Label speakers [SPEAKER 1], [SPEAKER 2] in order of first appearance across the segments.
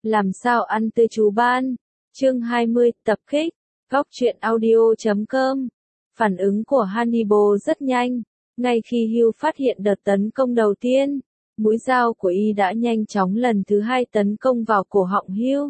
[SPEAKER 1] Làm sao ăn tươi chú ban? Chương 20, tập kích. Góc truyện audio.com. Phản ứng của Hannibal rất nhanh. Ngay khi Hugh phát hiện đợt tấn công đầu tiên, mũi dao của y đã nhanh chóng lần thứ hai tấn công vào cổ họng Hugh.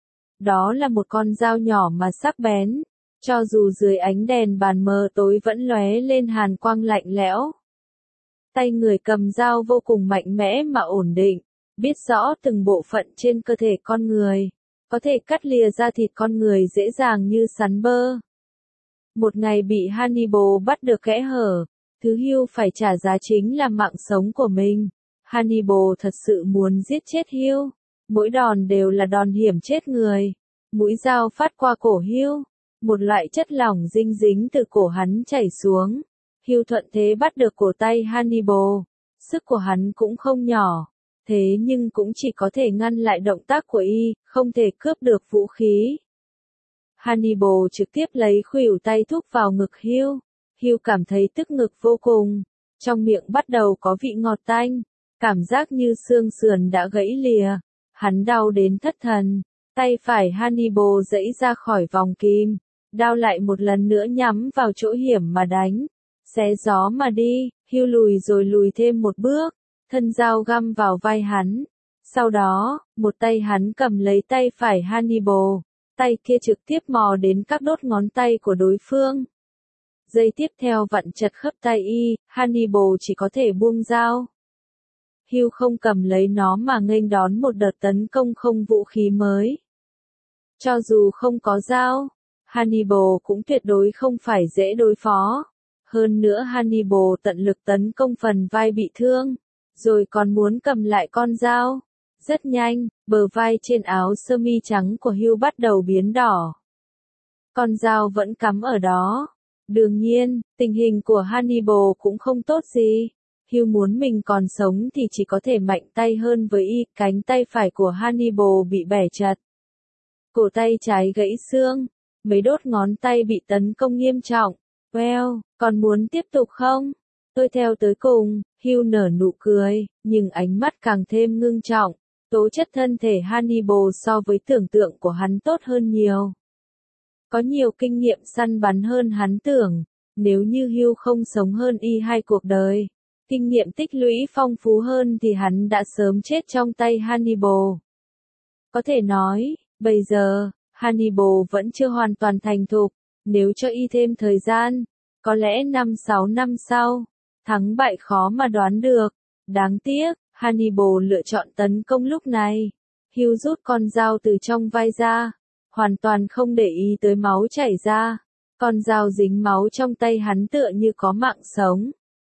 [SPEAKER 1] Đó là một con dao nhỏ mà sắc bén, cho dù dưới ánh đèn bàn mờ tối vẫn lóe lên hàn quang lạnh lẽo. Tay người cầm dao vô cùng mạnh mẽ mà ổn định, biết rõ từng bộ phận trên cơ thể con người, có thể cắt lìa da thịt con người dễ dàng như sắn bơ. Một ngày bị Hannibal bắt được kẽ hở, thứ Hugh phải trả giá chính là mạng sống của mình. Hannibal thật sự muốn giết chết Hugh, mỗi đòn đều là đòn hiểm chết người. Mũi dao phát qua cổ Hugh, một loại chất lỏng dinh dính từ cổ hắn chảy xuống. Hugh thuận thế bắt được cổ tay Hannibal, sức của hắn cũng không nhỏ, thế nhưng cũng chỉ có thể ngăn lại động tác của y, không thể cướp được vũ khí. Hannibal trực tiếp lấy khuỷu tay thúc vào ngực Hugh. Hugh cảm thấy tức ngực vô cùng, trong miệng bắt đầu có vị ngọt tanh, cảm giác như xương sườn đã gãy lìa. Hắn đau đến thất thần, tay phải Hannibal giãy ra khỏi vòng kim, đao lại một lần nữa nhắm vào chỗ hiểm mà đánh. Xé gió mà đi, Hugh lùi rồi lùi thêm một bước, thân dao găm vào vai hắn. Sau đó, một tay hắn cầm lấy tay phải Hannibal, tay kia trực tiếp mò đến các đốt ngón tay của đối phương. Giây tiếp theo vặn chặt khớp tay y, Hannibal chỉ có thể buông dao. Hugh không cầm lấy nó mà nghênh đón một đợt tấn công không vũ khí mới. Cho dù không có dao, Hannibal cũng tuyệt đối không phải dễ đối phó. Hơn nữa Hannibal tận lực tấn công phần vai bị thương, rồi còn muốn cầm lại con dao. Rất nhanh, bờ vai trên áo sơ mi trắng của Hugh bắt đầu biến đỏ. Con dao vẫn cắm ở đó. Đương nhiên, tình hình của Hannibal cũng không tốt gì. Hugh muốn mình còn sống thì chỉ có thể mạnh tay hơn với y. Cánh tay phải của Hannibal bị bẻ chặt. Cổ tay trái gãy xương. Mấy đốt ngón tay bị tấn công nghiêm trọng. Well, còn muốn tiếp tục không? Tôi theo tới cùng. Hugh nở nụ cười, nhưng ánh mắt càng thêm ngưng trọng. Tố chất thân thể Hannibal so với tưởng tượng của hắn tốt hơn nhiều. Có nhiều kinh nghiệm săn bắn hơn hắn tưởng. Nếu như Hugh không sống hơn y 2 cuộc đời, kinh nghiệm tích lũy phong phú hơn thì hắn đã sớm chết trong tay Hannibal. Có thể nói, bây giờ, Hannibal vẫn chưa hoàn toàn thành thục. Nếu cho y thêm thời gian, có lẽ 5-6 năm sau, thắng bại khó mà đoán được. Đáng tiếc, Hannibal lựa chọn tấn công lúc này. Hugh rút con dao từ trong vai ra, hoàn toàn không để ý tới máu chảy ra. Con dao dính máu trong tay hắn tựa như có mạng sống,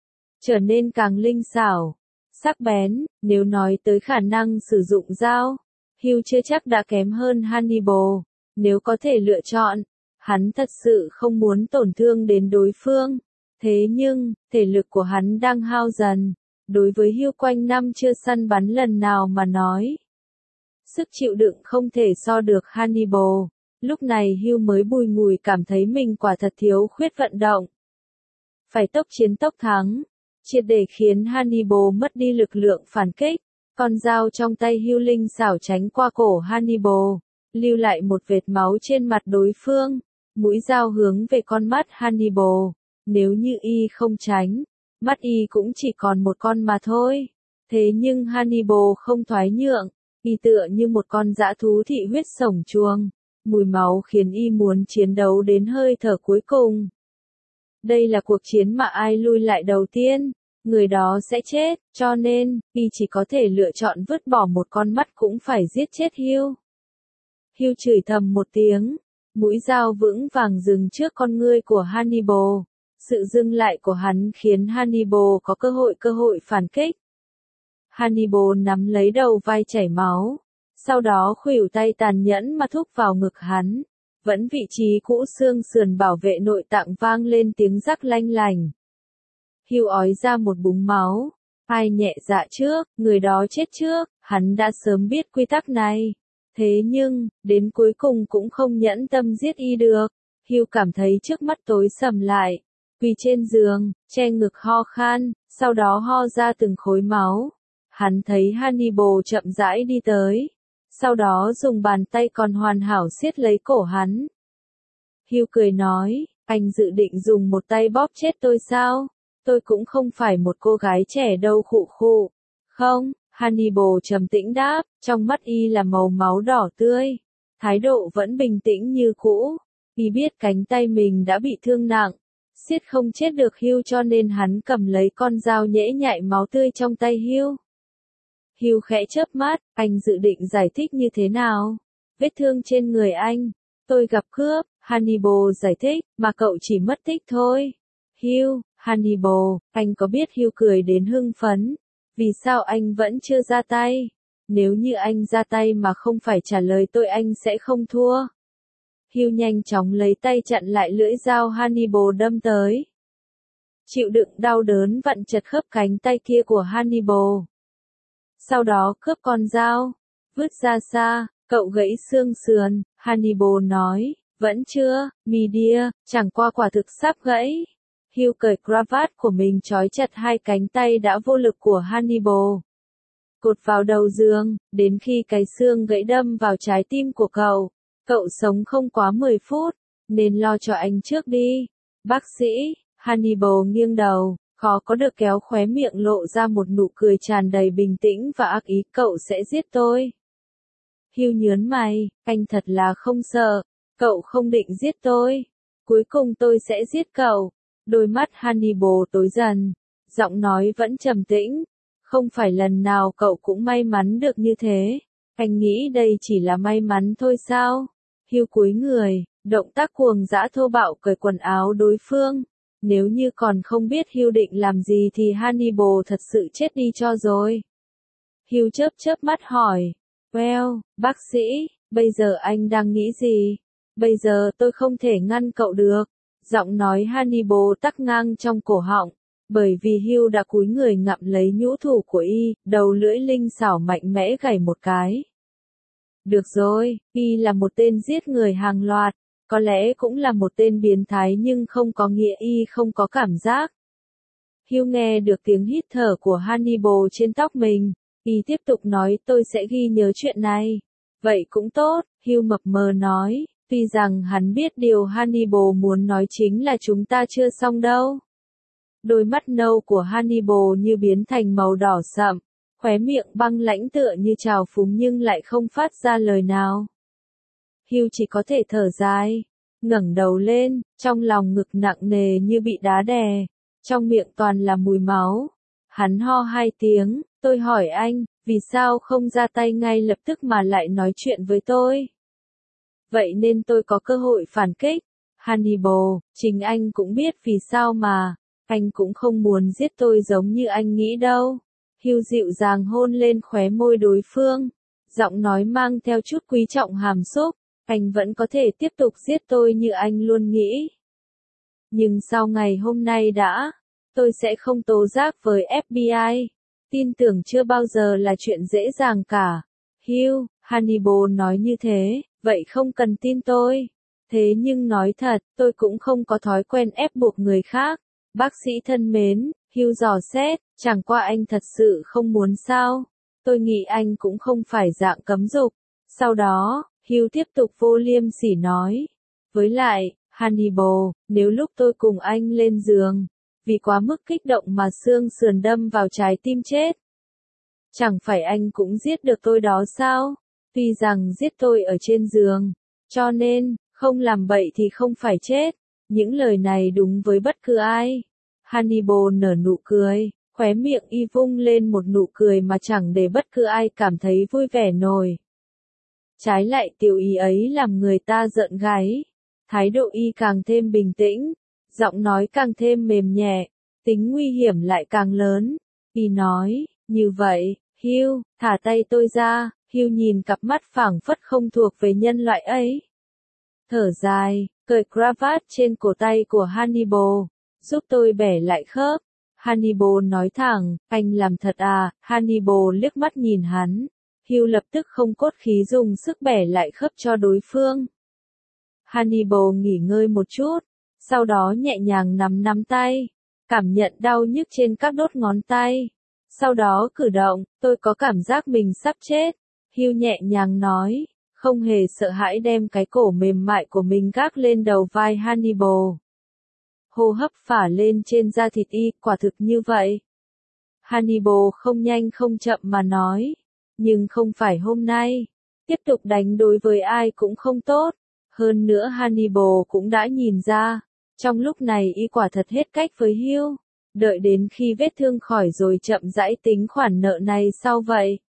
[SPEAKER 1] trở nên càng linh xảo, sắc bén. Nếu nói tới khả năng sử dụng dao, Hugh chưa chắc đã kém hơn Hannibal. Nếu có thể lựa chọn, hắn thật sự không muốn tổn thương đến đối phương. Thế nhưng, thể lực của hắn đang hao dần. Đối với Hugh quanh năm chưa săn bắn lần nào mà nói, sức chịu đựng không thể so được Hannibal. Lúc này Hugh mới bùi ngùi cảm thấy mình quả thật thiếu khuyết vận động. Phải tốc chiến tốc thắng, triệt để khiến Hannibal mất đi lực lượng phản kích. Con dao trong tay Hugh linh xảo tránh qua cổ Hannibal, lưu lại một vệt máu trên mặt đối phương. Mũi dao hướng về con mắt Hannibal. Nếu như y không tránh, mắt y cũng chỉ còn một con mà thôi. Thế nhưng Hannibal không thoái nhượng, y tựa như một con dã thú thị huyết sổng chuồng. Mùi máu khiến y muốn chiến đấu đến hơi thở cuối cùng. Đây là cuộc chiến mà ai lui lại đầu tiên, người đó sẽ chết, cho nên, y chỉ có thể lựa chọn vứt bỏ một con mắt cũng phải giết chết Hugh. Hugh chửi thầm một tiếng, mũi dao vững vàng dừng trước con ngươi của Hannibal. Sự dừng lại của hắn khiến Hannibal có cơ hội phản kích. Hannibal nắm lấy đầu vai chảy máu, sau đó khuỷu tay tàn nhẫn mà thúc vào ngực hắn. Vẫn vị trí cũ, xương sườn bảo vệ nội tạng vang lên tiếng rắc lanh lành. Hugh ói ra một búng máu. Ai nhẹ dạ trước, người đó chết trước. Hắn đã sớm biết quy tắc này. Thế nhưng, đến cuối cùng cũng không nhẫn tâm giết y được. Hugh cảm thấy trước mắt tối sầm lại. Quỳ trên giường, che ngực ho khan, sau đó ho ra từng khối máu. Hắn thấy Hannibal chậm rãi đi tới. sau đó dùng bàn tay còn hoàn hảo siết lấy cổ hắn. Hugh cười nói, anh dự định dùng một tay bóp chết tôi sao? Tôi cũng không phải một cô gái trẻ đâu khụ khụ. Không, Hannibal trầm tĩnh đáp, trong mắt y là màu máu đỏ tươi. Thái độ vẫn bình tĩnh như cũ. Y biết cánh tay mình đã bị thương nặng. Siết không chết được Hugh cho nên hắn cầm lấy con dao nhễ nhại máu tươi trong tay Hugh. Hugh khẽ chớp mắt, anh dự định giải thích như thế nào? Vết thương trên người anh. Tôi gặp cướp, Hannibal giải thích, mà cậu chỉ mất tích thôi. Hugh, Hannibal, anh có biết Hugh cười đến hưng phấn. Vì sao anh vẫn chưa ra tay? Nếu như anh ra tay mà không phải trả lời tôi anh sẽ không thua. Hugh nhanh chóng lấy tay chặn lại lưỡi dao Hannibal đâm tới. Chịu đựng đau đớn vặn chật khớp cánh tay kia của Hannibal. Sau đó cướp con dao, vứt ra xa, cậu gãy xương sườn, Hannibal nói, vẫn chưa, Media, chẳng qua quả thực sắp gãy. Hugh cởi cravat của mình trói chặt hai cánh tay đã vô lực của Hannibal. Cột vào đầu giường, đến khi cái xương gãy đâm vào trái tim của cậu. Cậu sống không quá 10 phút, nên lo cho anh trước đi. Bác sĩ, Hannibal nghiêng đầu, khó có được kéo khóe miệng lộ ra một nụ cười tràn đầy bình tĩnh và ác ý, cậu sẽ giết tôi. Hugh nhớn mày, anh thật là không sợ, cậu không định giết tôi. Cuối cùng tôi sẽ giết cậu. Đôi mắt Hannibal tối dần, giọng nói vẫn trầm tĩnh. Không phải lần nào cậu cũng may mắn được như thế. Anh nghĩ đây chỉ là may mắn thôi sao? Hugh cúi người, động tác cuồng dã thô bạo cởi quần áo đối phương. Nếu như còn không biết Hugh định làm gì thì Hannibal thật sự chết đi cho rồi. Hugh chớp chớp mắt hỏi, well, bác sĩ, bây giờ anh đang nghĩ gì? Bây giờ tôi không thể ngăn cậu được. Giọng nói Hannibal tắc ngang trong cổ họng, bởi vì Hugh đã cúi người ngậm lấy nhũ thủ của y, đầu lưỡi linh xảo mạnh mẽ gảy một cái. Được rồi, y là một tên giết người hàng loạt, có lẽ cũng là một tên biến thái nhưng không có nghĩa y không có cảm giác. Hugh nghe được tiếng hít thở của Hannibal trên tóc mình, y tiếp tục nói tôi sẽ ghi nhớ chuyện này. Vậy cũng tốt, Hugh mập mờ nói, tuy rằng hắn biết điều Hannibal muốn nói chính là chúng ta chưa xong đâu. Đôi mắt nâu của Hannibal như biến thành màu đỏ sậm, khóe miệng băng lãnh tựa như trào phúng nhưng lại không phát ra lời nào. Hugh chỉ có thể thở dài, ngẩng đầu lên, trong lòng ngực nặng nề như bị đá đè, trong miệng toàn là mùi máu. Hắn ho 2 tiếng, tôi hỏi anh, vì sao không ra tay ngay lập tức mà lại nói chuyện với tôi? Vậy nên tôi có cơ hội phản kích. Hannibal, chính anh cũng biết vì sao mà, anh cũng không muốn giết tôi giống như anh nghĩ đâu. Hugh dịu dàng hôn lên khóe môi đối phương, giọng nói mang theo chút quý trọng hàm xúc, anh vẫn có thể tiếp tục giết tôi như anh luôn nghĩ. Nhưng sau ngày hôm nay tôi sẽ không tố giác với FBI. Tin tưởng chưa bao giờ là chuyện dễ dàng cả. Hugh, Hannibal nói như thế, vậy không cần tin tôi. Thế nhưng nói thật, tôi cũng không có thói quen ép buộc người khác. Bác sĩ thân mến, Hugh dò xét, chẳng qua anh thật sự không muốn sao. Tôi nghĩ anh cũng không phải dạng cấm dục. Sau đó, Hugh tiếp tục vô liêm sỉ nói. Với lại, Hannibal, nếu lúc tôi cùng anh lên giường, vì quá mức kích động mà xương sườn đâm vào trái tim chết. Chẳng phải anh cũng giết được tôi đó sao? Tuy rằng giết tôi ở trên giường, cho nên, không làm bậy thì không phải chết. Những lời này đúng với bất cứ ai. Hannibal nở nụ cười, khóe miệng y vung lên một nụ cười mà chẳng để bất cứ ai cảm thấy vui vẻ nổi. Trái lại tiểu ý ấy làm người ta giận gáy. Thái độ y càng thêm bình tĩnh, giọng nói càng thêm mềm nhẹ, tính nguy hiểm lại càng lớn. Y nói, như vậy, Hugh, thả tay tôi ra. Hugh nhìn cặp mắt phảng phất không thuộc về nhân loại ấy. Thở dài, cởi cravat trên cổ tay của Hannibal, giúp tôi bẻ lại khớp. Hannibal nói thẳng, anh làm thật à? Hannibal liếc mắt nhìn hắn. Hugh lập tức không cốt khí dùng sức bẻ lại khớp cho đối phương. Hannibal nghỉ ngơi một chút, sau đó nhẹ nhàng nắm tay, cảm nhận đau nhức trên các đốt ngón tay. Sau đó cử động, tôi có cảm giác mình sắp chết. Hugh nhẹ nhàng nói, không hề sợ hãi đem cái cổ mềm mại của mình gác lên đầu vai Hannibal. Hô hấp phả lên trên da thịt y, quả thực như vậy. Hannibal không nhanh không chậm mà nói, nhưng không phải hôm nay. Tiếp tục đánh đối với ai cũng không tốt. Hơn nữa Hannibal cũng đã nhìn ra, trong lúc này y quả thật hết cách với Hugh. Đợi đến khi vết thương khỏi rồi chậm rãi tính khoản nợ này sau vậy.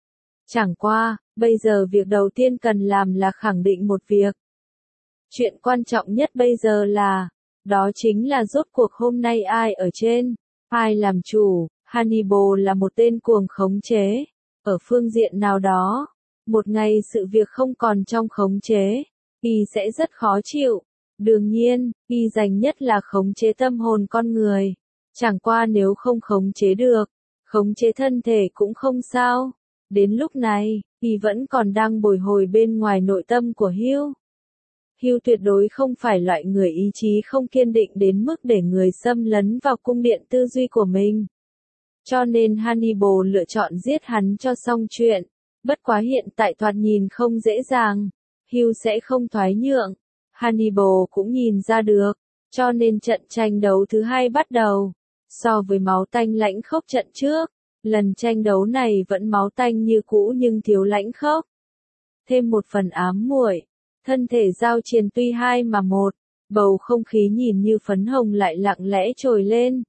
[SPEAKER 1] Chẳng qua, bây giờ việc đầu tiên cần làm là khẳng định một việc. Chuyện quan trọng nhất bây giờ là, đó chính là rốt cuộc hôm nay ai ở trên, ai làm chủ. Hannibal là một tên cuồng khống chế. Ở phương diện nào đó, một ngày sự việc không còn trong khống chế, y sẽ rất khó chịu. Đương nhiên, y dành nhất là khống chế tâm hồn con người. Chẳng qua nếu không khống chế được, khống chế thân thể cũng không sao. Đến lúc này, y vẫn còn đang bồi hồi bên ngoài nội tâm của Hugh. Hugh tuyệt đối không phải loại người ý chí không kiên định đến mức để người xâm lấn vào cung điện tư duy của mình. Cho nên Hannibal lựa chọn giết hắn cho xong chuyện. Bất quá hiện tại thoạt nhìn không dễ dàng. Hugh sẽ không thoái nhượng. Hannibal cũng nhìn ra được. Cho nên trận tranh đấu thứ hai bắt đầu. So với máu tanh lãnh khốc trận trước, lần tranh đấu này vẫn máu tanh như cũ nhưng thiếu lãnh khốc. Thêm một phần ám muội. Thân thể giao chiến tuy hai mà một. Bầu không khí nhìn như phấn hồng lại lặng lẽ trồi lên.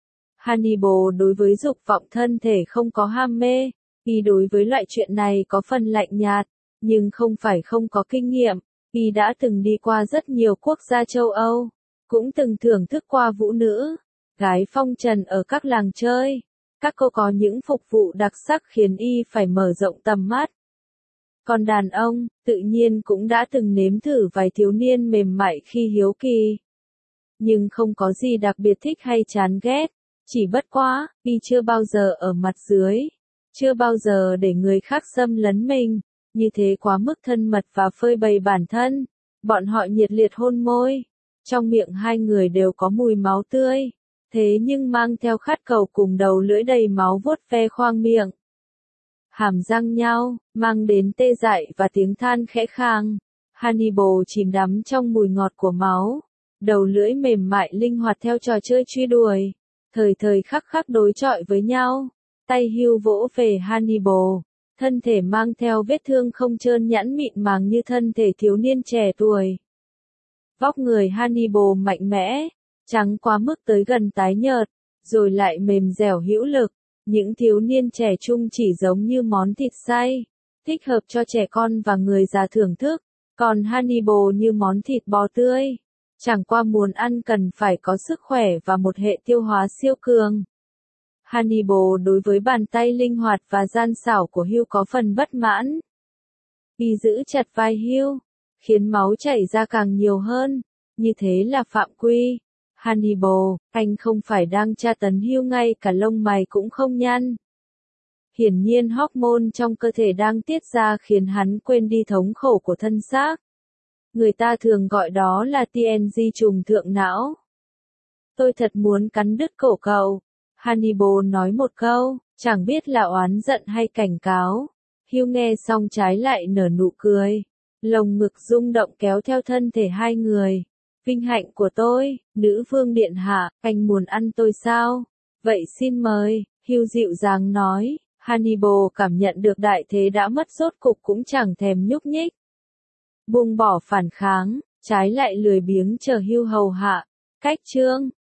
[SPEAKER 1] Hannibal đối với dục vọng thân thể không có ham mê, y đối với loại chuyện này có phần lạnh nhạt, nhưng không phải không có kinh nghiệm, y đã từng đi qua rất nhiều quốc gia châu Âu, cũng từng thưởng thức qua vũ nữ, gái phong trần ở các làng chơi, các cô có những phục vụ đặc sắc khiến y phải mở rộng tầm mắt. Còn đàn ông, tự nhiên cũng đã từng nếm thử vài thiếu niên mềm mại khi hiếu kỳ, nhưng không có gì đặc biệt thích hay chán ghét. Chỉ bất quá, y chưa bao giờ ở mặt dưới, chưa bao giờ để người khác xâm lấn mình, như thế quá mức thân mật và phơi bày bản thân. Bọn họ nhiệt liệt hôn môi, trong miệng hai người đều có mùi máu tươi, thế nhưng mang theo khát cầu cùng đầu lưỡi đầy máu vuốt ve khoang miệng. Hàm răng nhau, mang đến tê dại và tiếng than khẽ khang. Hannibal chìm đắm trong mùi ngọt của máu, đầu lưỡi mềm mại linh hoạt theo trò chơi truy đuổi. Thời thời khắc khắc đối chọi với nhau, tay Hugh vỗ về Hannibal, thân thể mang theo vết thương không trơn nhẵn mịn màng như thân thể thiếu niên trẻ tuổi. Vóc người Hannibal mạnh mẽ, trắng quá mức tới gần tái nhợt, rồi lại mềm dẻo hữu lực, những thiếu niên trẻ trung chỉ giống như món thịt xay, thích hợp cho trẻ con và người già thưởng thức, còn Hannibal như món thịt bò tươi. Chẳng qua muốn ăn cần phải có sức khỏe và một hệ tiêu hóa siêu cường. Hannibal đối với bàn tay linh hoạt và gian xảo của Hugh có phần bất mãn. Y giữ chặt vai Hugh, khiến máu chảy ra càng nhiều hơn, như thế là phạm quy. Hannibal, anh không phải đang tra tấn Hugh ngay cả lông mày cũng không nhăn. Hiển nhiên hormone trong cơ thể đang tiết ra khiến hắn quên đi thống khổ của thân xác. Người ta thường gọi đó là TNG trùng thượng não. Tôi thật muốn cắn đứt cổ cậu. Hannibal nói một câu, chẳng biết là oán giận hay cảnh cáo. Hugh nghe xong trái lại nở nụ cười. Lồng ngực rung động kéo theo thân thể hai người. Vinh hạnh của tôi, nữ vương điện hạ, anh muốn ăn tôi sao? Vậy xin mời, Hugh dịu dàng nói. Hannibal cảm nhận được đại thế đã mất rốt cục cũng chẳng thèm nhúc nhích. Buông bỏ phản kháng, trái lại lười biếng chờ Hugh hầu hạ. Cách chương